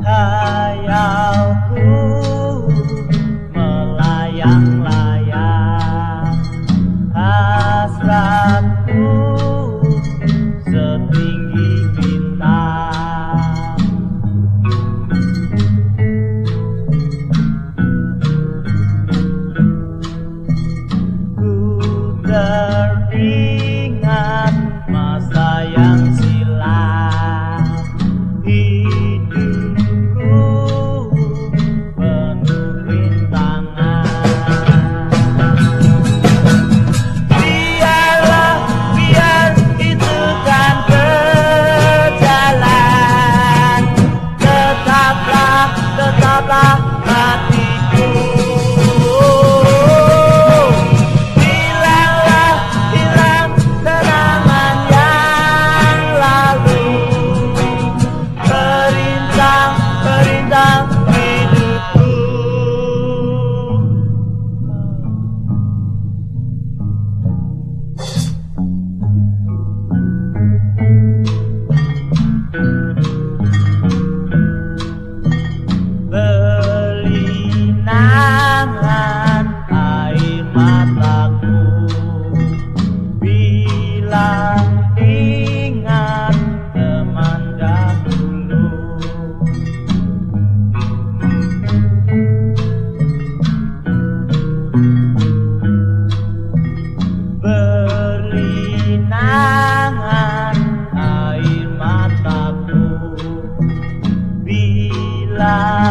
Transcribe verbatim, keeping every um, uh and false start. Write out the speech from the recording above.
Khayalku melayang-layang, hasratku setinggi bintang. Ku teringat masa yang silam, hidupku penuh rintangan. Biarlah, biar itu kan berjalan, tetaplah, tetaplah hatiku. Hilanglah, hilang kenangan yang lalu, perintah, perintah hidupku. Berlinangan air mataku, bilang ingat teman dahulu. Berlinangan air mataku, bilang